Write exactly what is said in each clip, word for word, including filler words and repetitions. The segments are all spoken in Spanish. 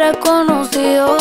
hubiera conocido,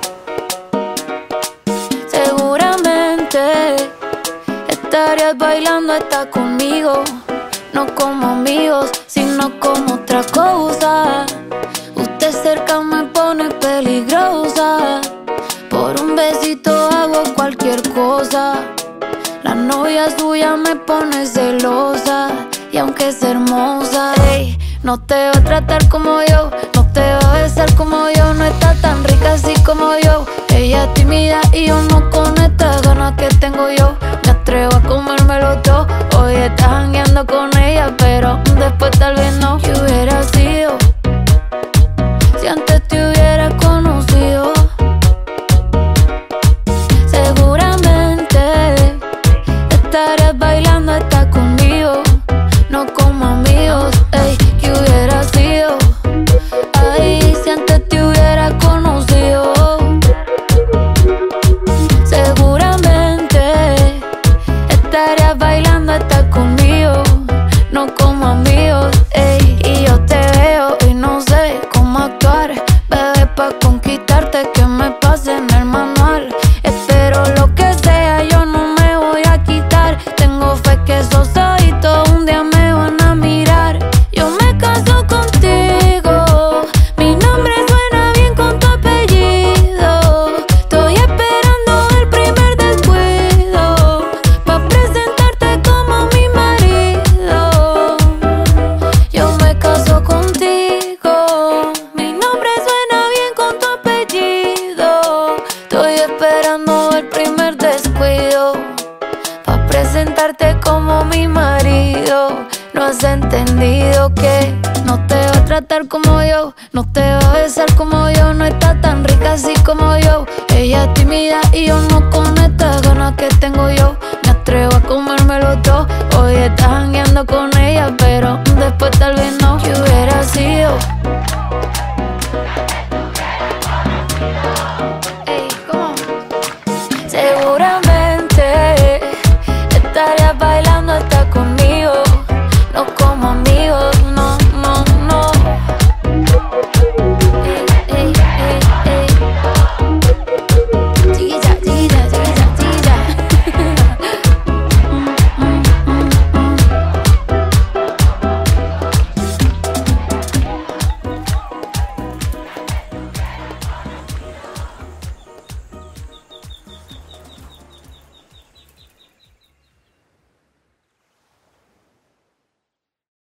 seguramente estarías bailando hasta conmigo. No como amigos, sino como otra cosa. Usted cerca me pone peligrosa. Por un besito hago cualquier cosa. La novia suya me pone celosa. Y aunque es hermosa, ey, no te va a tratar como yo, no te va a besar como yo. No está tan rica así como yo. Ella es tímida y yo no, con estas ganas que tengo yo me atrevo a comérmelo todo. Hoy estás jangueando con ella, pero después tal vez no. ¿Qué hubiera sido si antes te hubiera conocido? Seguramente estarías bailando hasta conmigo. No como amigos, ey, ¿qué hubiera sido? Ay, si antes te hubiera conocido. Seguramente estarías bailando hasta conmigo. No como amigos, ey, y yo te veo y no sé cómo actuar. Bebé, pa' conquistarte que me pase en el manual. Espero lo que sea, yo no me voy a quitar. Tengo fe que esos ojitos un día me van a mirar. Yo me caso contigo, mi nombre suena bien con tu apellido. Estoy esperando el primer descuido pa' presentarte como mi marido. Yo me caso contigo, mi nombre suena bien con tu apellido. Estoy esperando el primer descuido pa' presentarte como mi marido. No has entendido que no te va a tratar como yo, no te va a besar como yo. No está tan rica así como yo. Ella es tímida y yo no, con estas ganas que tengo yo me atrevo a comérmelo todo. Hoy estás jangueando con ella, pero después tal vez no. ¿Qué hubiera sido